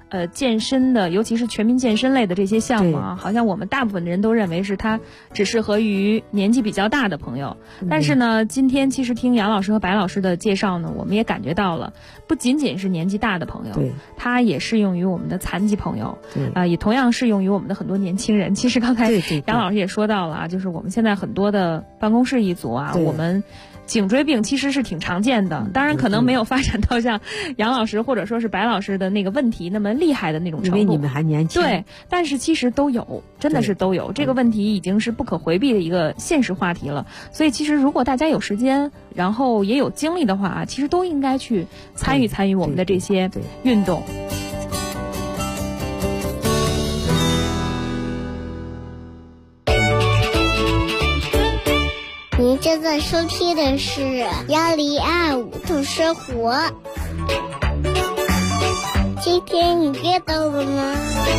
健身的，尤其是全民健身类的这些项目啊，好像我们大部分的人都认为是它只适合于年纪比较大的朋友。但是呢，今天其实听杨老师和白老师的介绍呢，我们也感觉到了，不仅仅是年纪大的朋友，它也适用于我们的残疾朋友，也同样适用于我们的很多年轻人。其实刚才杨老师也说到了啊，就是我们现在很多的办公室一族啊，我们颈椎病其实是挺常见的，当然可能没有发展到像杨老师或者说是白老师的那个问题那么厉害的那种程度， 因为你们还年轻。 对，但是其实都有，真的是都有。这个问题已经是不可回避的一个现实话题了。所以其实如果大家有时间，然后也有精力的话，其实都应该去参与我们的这些运动。 您正在收听的是1025度生活。今天你阅到了吗？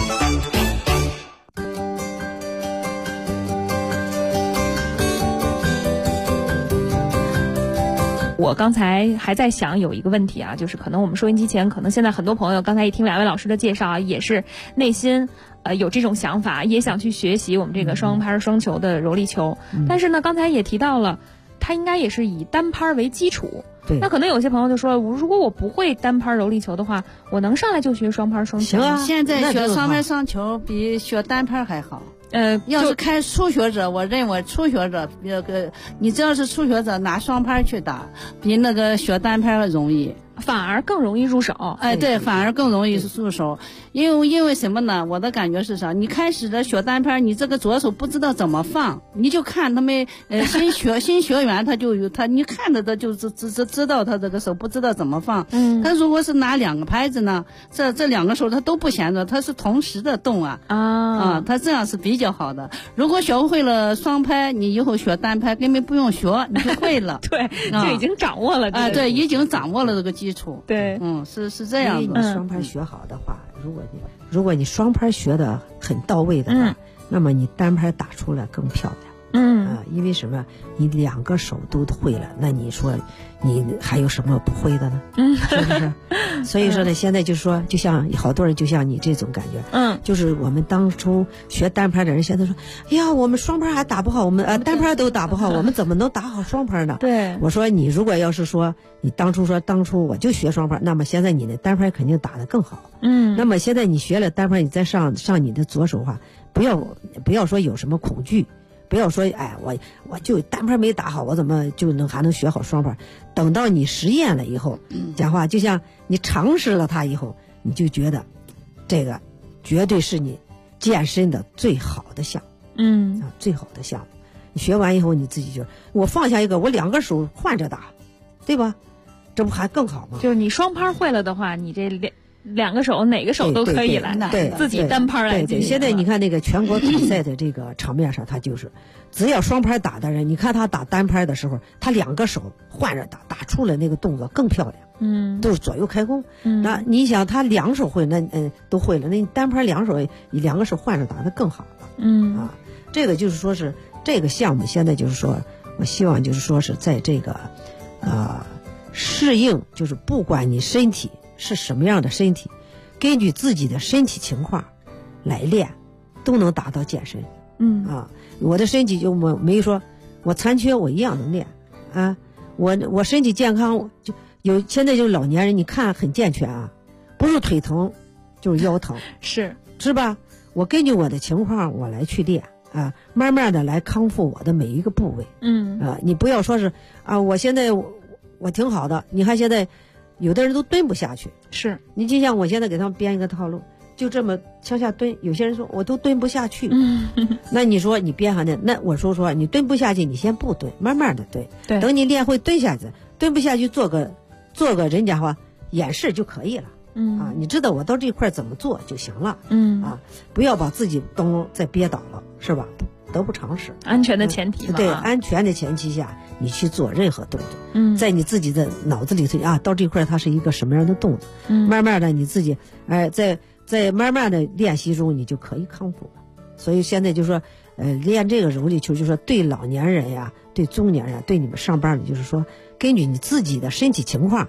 我刚才还在想有一个问题啊，就是可能我们收音机前，可能现在很多朋友刚才一听两位老师的介绍啊，也是内心有这种想法，也想去学习我们这个双拍双球的柔力球。但是呢，刚才也提到了，它应该也是以单拍为基础。那可能有些朋友就说，如果我不会单拍柔力球的话，我能上来就学双拍双球？ 行啊，现在学双拍双球比学单拍还好。要是看初学者，我认为初学者你只要是初学者，拿双拍去打，比那个学单拍容易。 反而更容易入手。 对，反而更容易入手。因为什么呢？我的感觉是啥？你开始的学单拍，你这个左手不知道怎么放，你就看他们新学员他就有你看着他就知道他这个手不知道怎么放。他如果是拿两个拍子呢，这两个手他都不闲着，他是同时的动他这样是比较好的。如果学会了双拍，你以后学单拍根本不用学，你就会了。 对，就已经掌握了。 对，已经掌握了这个基础。 对， 是这样的。 因为你双拍学好的话，如果你双拍学的很到位的话，那么你单拍打出来更漂亮。因为什么？你两个手都会了，那你说你还有什么不会的呢？是不是？所以说呢，现在就是说，就像好多人就像你这种感觉，就是我们当初学单拍的人，现在说，哎呀，我们双拍还打不好，我们单拍都打不好，我们怎么能打好双拍呢？ 对， 我说你如果要是说你当初我就学双拍，那么现在你的单拍肯定打得更好。那么现在你学了单拍，你再上你的左手话，不要说有什么恐惧。不要说，哎，我就单拍没打好，我怎么就还能学好双拍？等到你实验了以后，讲话就像你尝试了它以后，你就觉得这个绝对是你健身的最好的项目。最好的项目。你学完以后，你自己就我放下一个，我两个手换着打，对吧？这不还更好吗？ 就是你双拍会了的话，你这两个手哪个手都可以来，自己单拍来。 对，现在你看那个全国比赛的这个场面上，他就是只要双拍打的人，你看他打单拍的时候，他两个手换着打出来那个动作更漂亮。都是左右开弓。那你想他两手会，那都会了，那你单拍两个手换着打，那更好了。这个就是说是这个项目现在就是说，我希望就是说是在这个适应，就是不管你身体是什么样的身体，根据自己的身体情况来练，都能达到健身。我的身体就没说我残缺，我一样能练啊。我身体健康，就有现在就是老年人，你看很健全啊，不是腿疼就是腰疼，是吧？我根据我的情况我来去练啊，慢慢的来康复我的每一个部位。你不要说是我现在我挺好的，你看现在有的人都蹲不下去。你就像我现在给他们编一个套路，就这么向下蹲，有些人说我都蹲不下去。那你说你编上的，那我说你蹲不下去，你先不蹲，慢慢的蹲。等你练会蹲下去，蹲不下去做个人家话演示就可以了。你知道我到这块怎么做就行了。不要把自己再憋倒了，是吧？得不偿失。 安全的前提嘛。 对，安全的前提下，你去做任何动作。在你自己的脑子里头到这块它是一个什么样的动作。慢慢的你自己在慢慢的练习中，你就可以康复了。所以现在就说练这个柔力球，就是说对老年人呀，对中年人，对你们上班的，就是说根据你自己的身体情况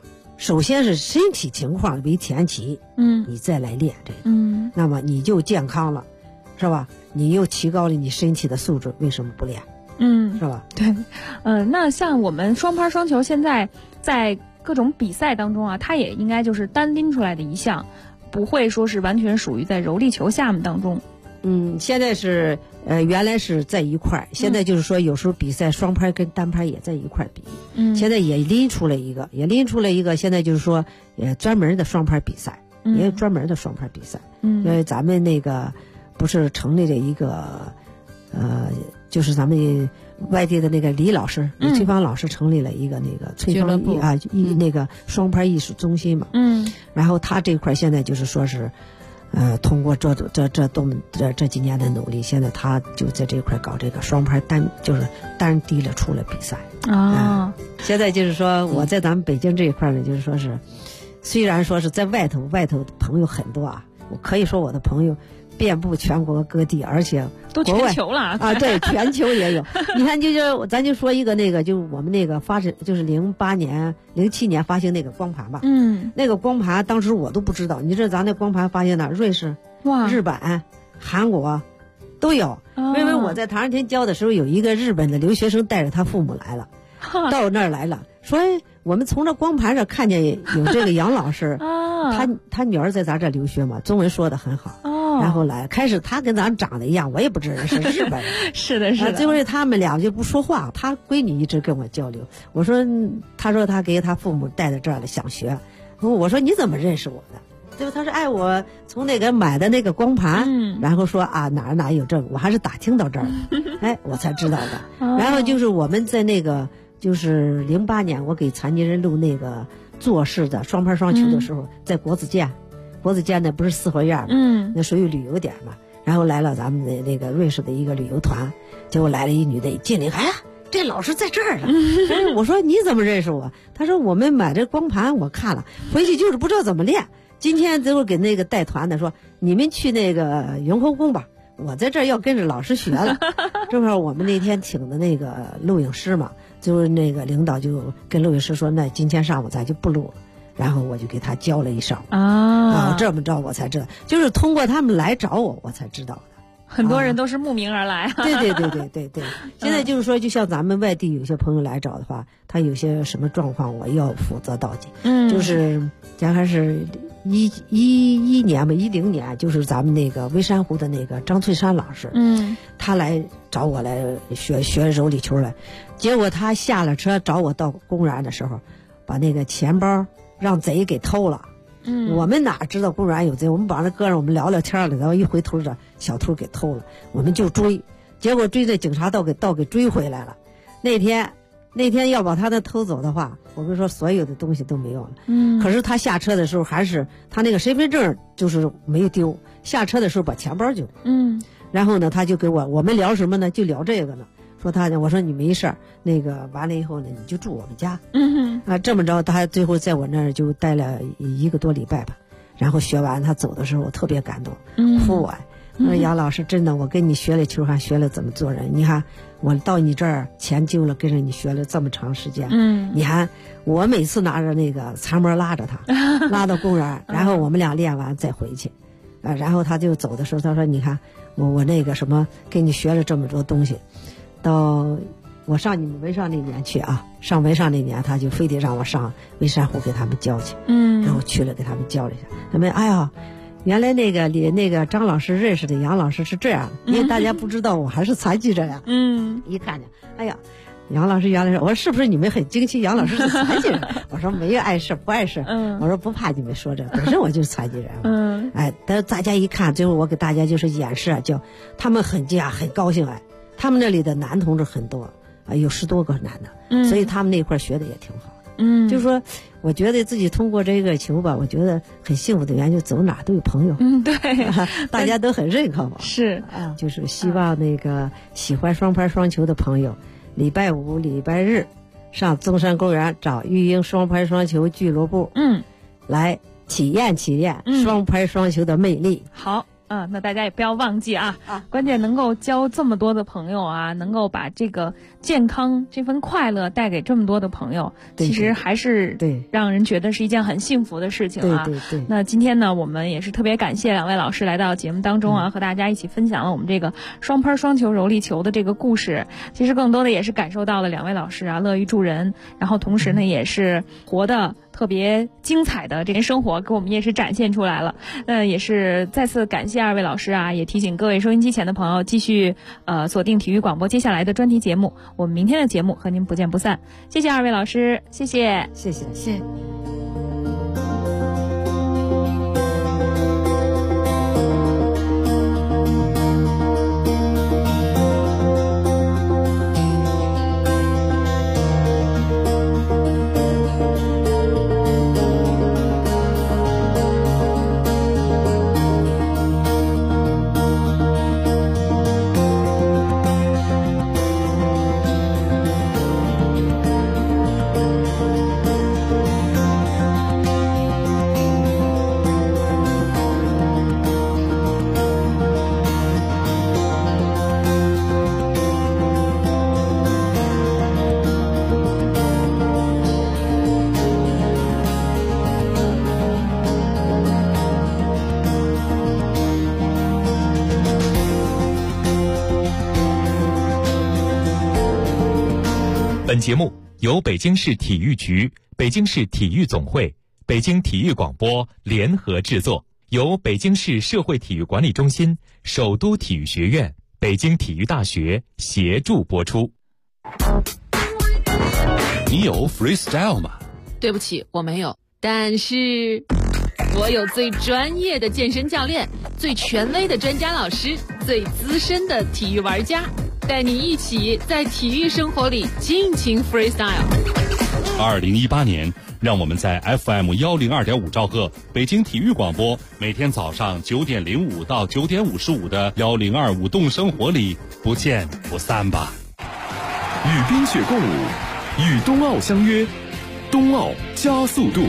首先是身体情况为前提，你再来练这个，那么你就健康了，是吧？你又提高了你身体的素质，为什么不练？是吧？ 对，那像我们双拍双球现在在各种比赛当中啊，它也应该就是单拎出来的一项，不会说是完全属于在柔力球项目当中。 现在是原来是在一块儿，现在就是说有时候比赛双拍跟单拍也在一块儿比。现在也拎出来一个，现在就是说专门的双拍比赛，也有专门的双拍比赛。因为咱们那个不是成立了一个就是咱们外地的那个李老师，李翠芳老师成立了一个那个翠芳那个双拍艺术中心嘛。然后他这块现在就是说是。通过这几年的努力，现在他就在这块搞这个双拍单提了出来比赛现在就是说我在咱们北京这一块呢，就是说是虽然说是在外头朋友很多啊，我可以说我的朋友遍布全国各地，而且都全球了啊，对，全球也有。你看，咱就说一个那个，就我们那个发生，就是07年发行那个光盘吧。那个光盘当时我都不知道，你知道咱那光盘发行哪？瑞士、日本、韩国都有。因为我在唐人街教的时候，有一个日本的留学生带着他父母来了，到那儿来了，说我们从这光盘上看见有这个杨老师，他女儿在咱这留学嘛，中文说的很好。然后来开始他跟咱长得一样，我也不知道是日本人。 是的。 最后他们俩就不说话，他闺女一直跟我交流。他说他给他父母带到这儿了，想学。我说你怎么认识我的？最后他说我从那个买的那个光盘，然后说哪有这个，我还是打听到这儿了，我才知道的。然后就是我们在那个就是08年，我给残疾人录那个做事的双拍双球的时候，在国子监呢不是四合院嘛，那属于旅游点嘛。然后来了咱们的那个瑞士的一个旅游团，结果来了一女的进来，这老师在这儿了。我说你怎么认识我？他说我们买这光盘我看了，回去就是不知道怎么练。今天最后给那个带团的说，你们去那个雍和宫吧，我在这儿要跟着老师学了。正好我们那天请的那个录影师嘛，就是那个领导就跟录影师说，那今天上午咱就不录了。然后我就给他教了一上午这么着我才知道，就是通过他们来找我才知道的。 很多人都是慕名而来。 对。现在就是说，就像咱们外地有些朋友来找的话，他有些什么状况，我要负责到底。就是咱还是10年，就是咱们那个微山湖的那个张翠山老师，他来找我来学柔力球来，结果他下了车找我到公园的时候，把那个钱包让贼给偷了。我们哪知道公园有贼，我们把那搁上，我们聊聊天了，然后一回头这小偷给偷了，我们就追，结果追着警察道给追回来了。那天要把他那偷走的话，我跟你说所有的东西都没有了。可是他下车的时候还是他那个身份证就是没有丢，下车的时候把钱包丢。然后呢他就给我们聊什么呢？就聊这个呢。我说你没事儿，那个完了以后呢，你就住我们家。这么着，他最后在我那儿就待了1个多礼拜吧。然后学完他走的时候，我特别感动，哭我。我说杨老师，真的，我跟你学了球，还学了怎么做人。你看我到你这儿钱救了，跟着你学了这么长时间。你看我每次拿着那个残模拉着他，拉到公园，然后我们俩练完再回去。然后他就走的时候，他说：“你看我那个什么，跟你学了这么多东西。”到我上你们文上那年去上文上那年，他就非得让我上微山湖给他们教去。然后去了给他们教了一下，他们原来那个张老师认识的杨老师是这样的，因为大家不知道我还是残疾人呀。一看见，杨老师原来是，我说是不是你们很惊奇杨老师是残疾人？我说没有碍事，不碍事。我说不怕你们说这，本身我就是残疾人。但是大家一看，最后我给大家就是演示叫他们很惊讶，很高兴。他们那里的男同志很多有10多个男的，所以他们那块学的也挺好的。就是说我觉得自己通过这个球吧，我觉得很幸福的原因，就走哪都有朋友。 对， 大家都很认可我。 是就是希望那个喜欢双拍双球的朋友，礼拜5、礼拜日上中山公园找育婴双拍双球俱乐部，来体验双拍双球的魅力。 好。 那大家也不要忘记啊，关键能够交这么多的朋友啊，能够把这个健康这份快乐带给这么多的朋友，其实还是让人觉得是一件很幸福的事情啊。 对。 那今天呢，我们也是特别感谢2位老师来到节目当中啊，和大家一起分享了我们这个双拍双球柔力球的这个故事。其实更多的也是感受到了2位老师啊乐于助人，然后同时呢也是活得特别精彩的这些生活给我们也是展现出来了。也是再次感谢2位老师啊，也提醒各位收音机前的朋友继续锁定体育广播接下来的专题节目，我们明天的节目和您不见不散。谢谢2位老师，谢谢。 本节目由北京市体育局、北京市体育总会、北京体育广播联合制作，由北京市社会体育管理中心、首都体育学院、北京体育大学协助播出。 你有 freestyle 吗？ 对不起，我没有，但是我有最专业的健身教练，最权威的专家老师，最资深的体育玩家，带你一起在体育生活里尽情 freestyle。 2018年，让我们在 FM102.5兆赫北京体育广播，每天早上9点05到9点55的1025动生活里不见不散吧。 与冰雪共舞，与冬奥相约，冬奥加速度。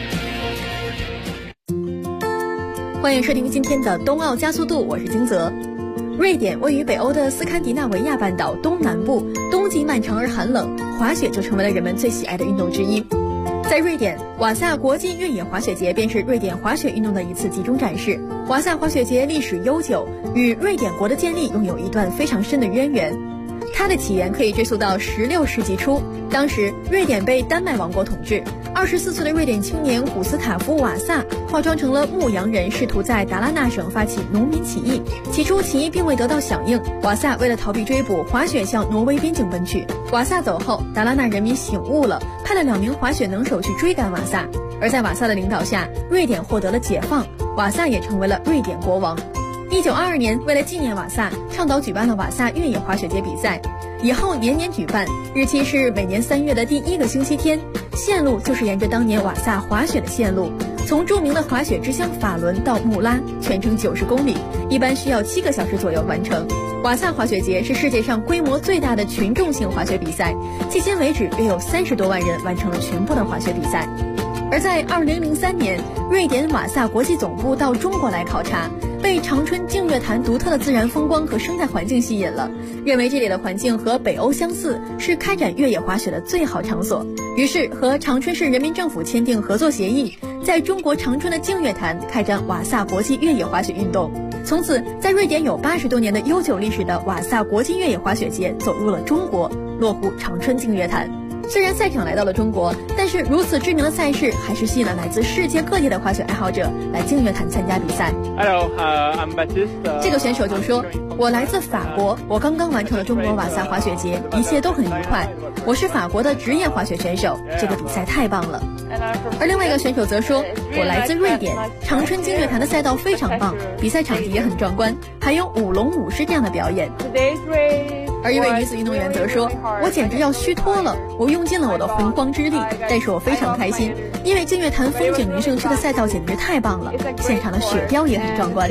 欢迎收听今天的冬奥加速度，我是金泽。瑞典位于北欧的斯堪的纳维亚半岛东南部，冬季漫长而寒冷，滑雪就成为了人们最喜爱的运动之一。在瑞典，瓦萨国际越野滑雪节便是瑞典滑雪运动的一次集中展示。瓦萨滑雪节历史悠久，与瑞典国的建立拥有一段非常深的渊源。它的起源可以追溯到16世纪初，当时瑞典被丹麦王国统治。24岁的瑞典青年古斯塔夫·瓦萨化妆成了牧羊人，试图在达拉纳省发起农民起义。起初起义并未得到响应，瓦萨为了逃避追捕，滑雪向挪威边境奔去。瓦萨走后，达拉纳人民醒悟了，派了2名滑雪能手去追赶瓦萨。而在瓦萨的领导下，瑞典获得了解放，瓦萨也成为了瑞典国王。1922年，为了纪念瓦萨，倡导举办了瓦萨越野滑雪节比赛，以后年年举办，日期是每年3月的第1个星期天，线路就是沿着当年瓦萨滑雪的线路，从著名的滑雪之乡法伦到穆拉，全程90公里，一般需要7个小时左右完成。瓦萨滑雪节是世界上规模最大的群众性滑雪比赛，迄今为止约有30多万人完成了全部的滑雪比赛。而在2003年，瑞典瓦萨国际总部到中国来考察，被长春净月潭独特的自然风光和生态环境吸引了，认为这里的环境和北欧相似，是开展越野滑雪的最好场所。于是和长春市人民政府签订合作协议，在中国长春的净月潭开展瓦萨国际越野滑雪运动。从此，在瑞典有80多年的悠久历史的瓦萨国际越野滑雪节走入了中国，落户长春净月潭。虽然赛场来到了中国，但是如此知名的赛事还是吸引了来自世界各地的滑雪爱好者来净月潭参加比赛。 Hello, I'm Baptiste. 这个选手就说：“我来自法国，我刚刚完成了中国瓦萨滑雪节，一切都很愉快。我是法国的职业滑雪选手，这个比赛太棒了。”而另外一个选手则说：“我来自瑞典，长春净月潭的赛道非常棒，比赛场地也很壮观，还有舞龙舞狮这样的表演。”而一位女子运动员则说：“我简直要虚脱了，我用尽了我的洪荒之力，但是我非常开心，因为净月潭风景名胜区的赛道简直太棒了，现场的雪雕也很壮观。”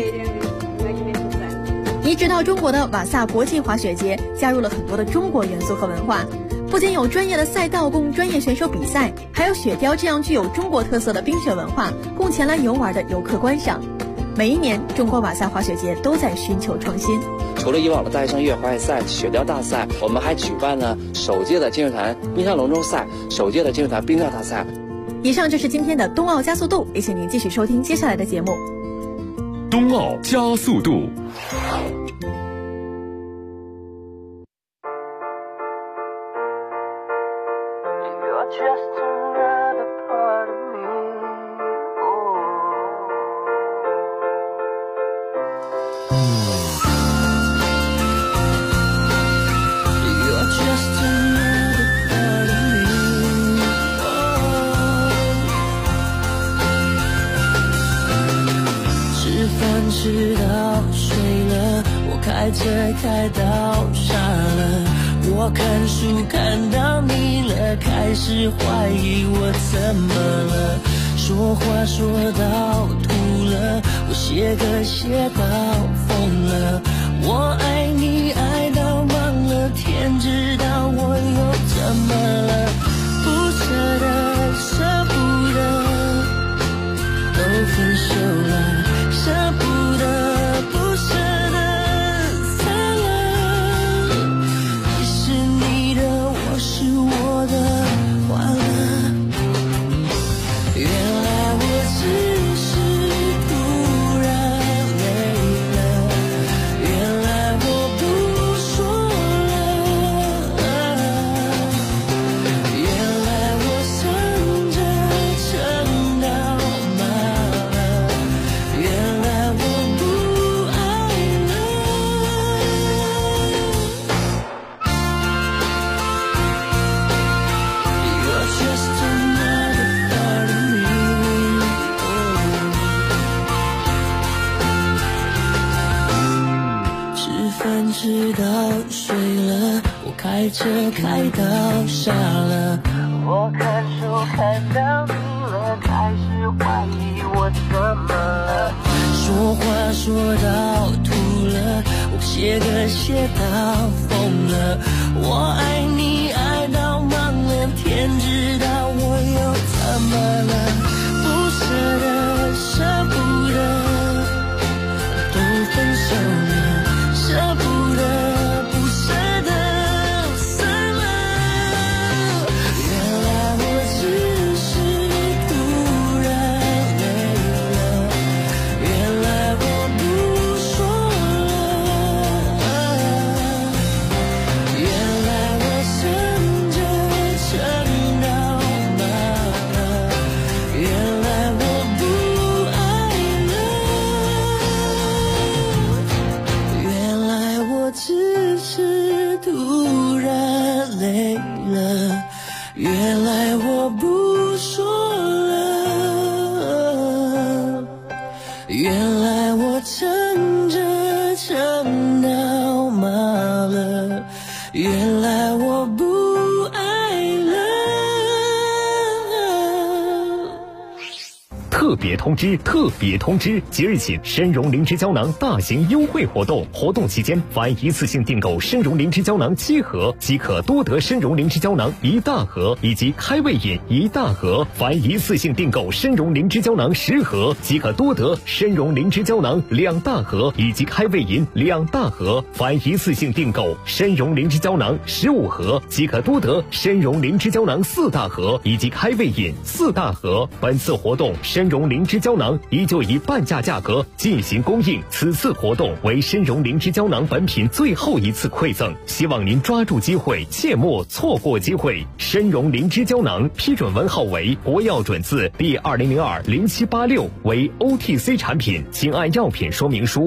移植到中国的瓦萨国际滑雪节加入了很多的中国元素和文化，不仅有专业的赛道供专业选手比赛，还有雪雕这样具有中国特色的冰雪文化供前来游玩的游客观赏。 每一年，中国马赛滑雪界都在寻求创新。 除了以往的大学生越野滑雪赛、雪雕大赛，我们还举办了首届的金水潭冰上龙舟赛、首届的金水潭冰钓大赛。 以上就是今天的冬奥加速度，也请您继续收听接下来的节目。 冬奥加速度。 吃到睡了，我开车开到傻了，我看书看到腻了，开始怀疑我怎么了，说话说到吐了，我写歌写到疯了，我爱你爱到忘了，天知道我又怎么了，不舍得舍不得都分手了，舍不得不舍得散了，你是你的我是我的完了，原来我只是突然累了，原来我不说了，原来我撑着撑到麻了，原来我不爱了。You're just another part of me. 吃饭吃到睡了，我开车开到傻了，我看书看到腻了，开始怀疑我怎么了，说话说到吐了，我写歌写到疯了，我爱你爱到忘了，天知道我又怎么了，不舍得舍不得都分手了，舍不得不舍得散了，原来我只是突然累了，原来我不说了，原来我撑着撑到麻了，原来我不爱了，原来我只是突然累了，原来我不说了，原来我撑着撑到麻了，原来我不爱了。 特别通知！特别通知！即日起，参茸灵芝胶囊大型优惠活动，活动期间，凡一次性订购参茸灵芝胶囊7盒，即可多得参茸灵芝胶囊1大盒以及开胃饮1大盒；凡一次性订购参茸灵芝胶囊10盒，即可多得参茸灵芝胶囊2大盒以及开胃饮2大盒；凡一次性订购参茸灵芝胶囊15盒，即可多得参茸灵芝胶囊4大盒以及开胃饮4大盒。本次活动参茸灵芝胶囊依旧以半价价格进行供应，此次活动为参茸灵芝胶囊本品最后一次馈赠，希望您抓住机会，切莫错过机会。参茸灵芝胶囊批准文号为国药准字第20020786，为 OTC 产品，请按药品说明书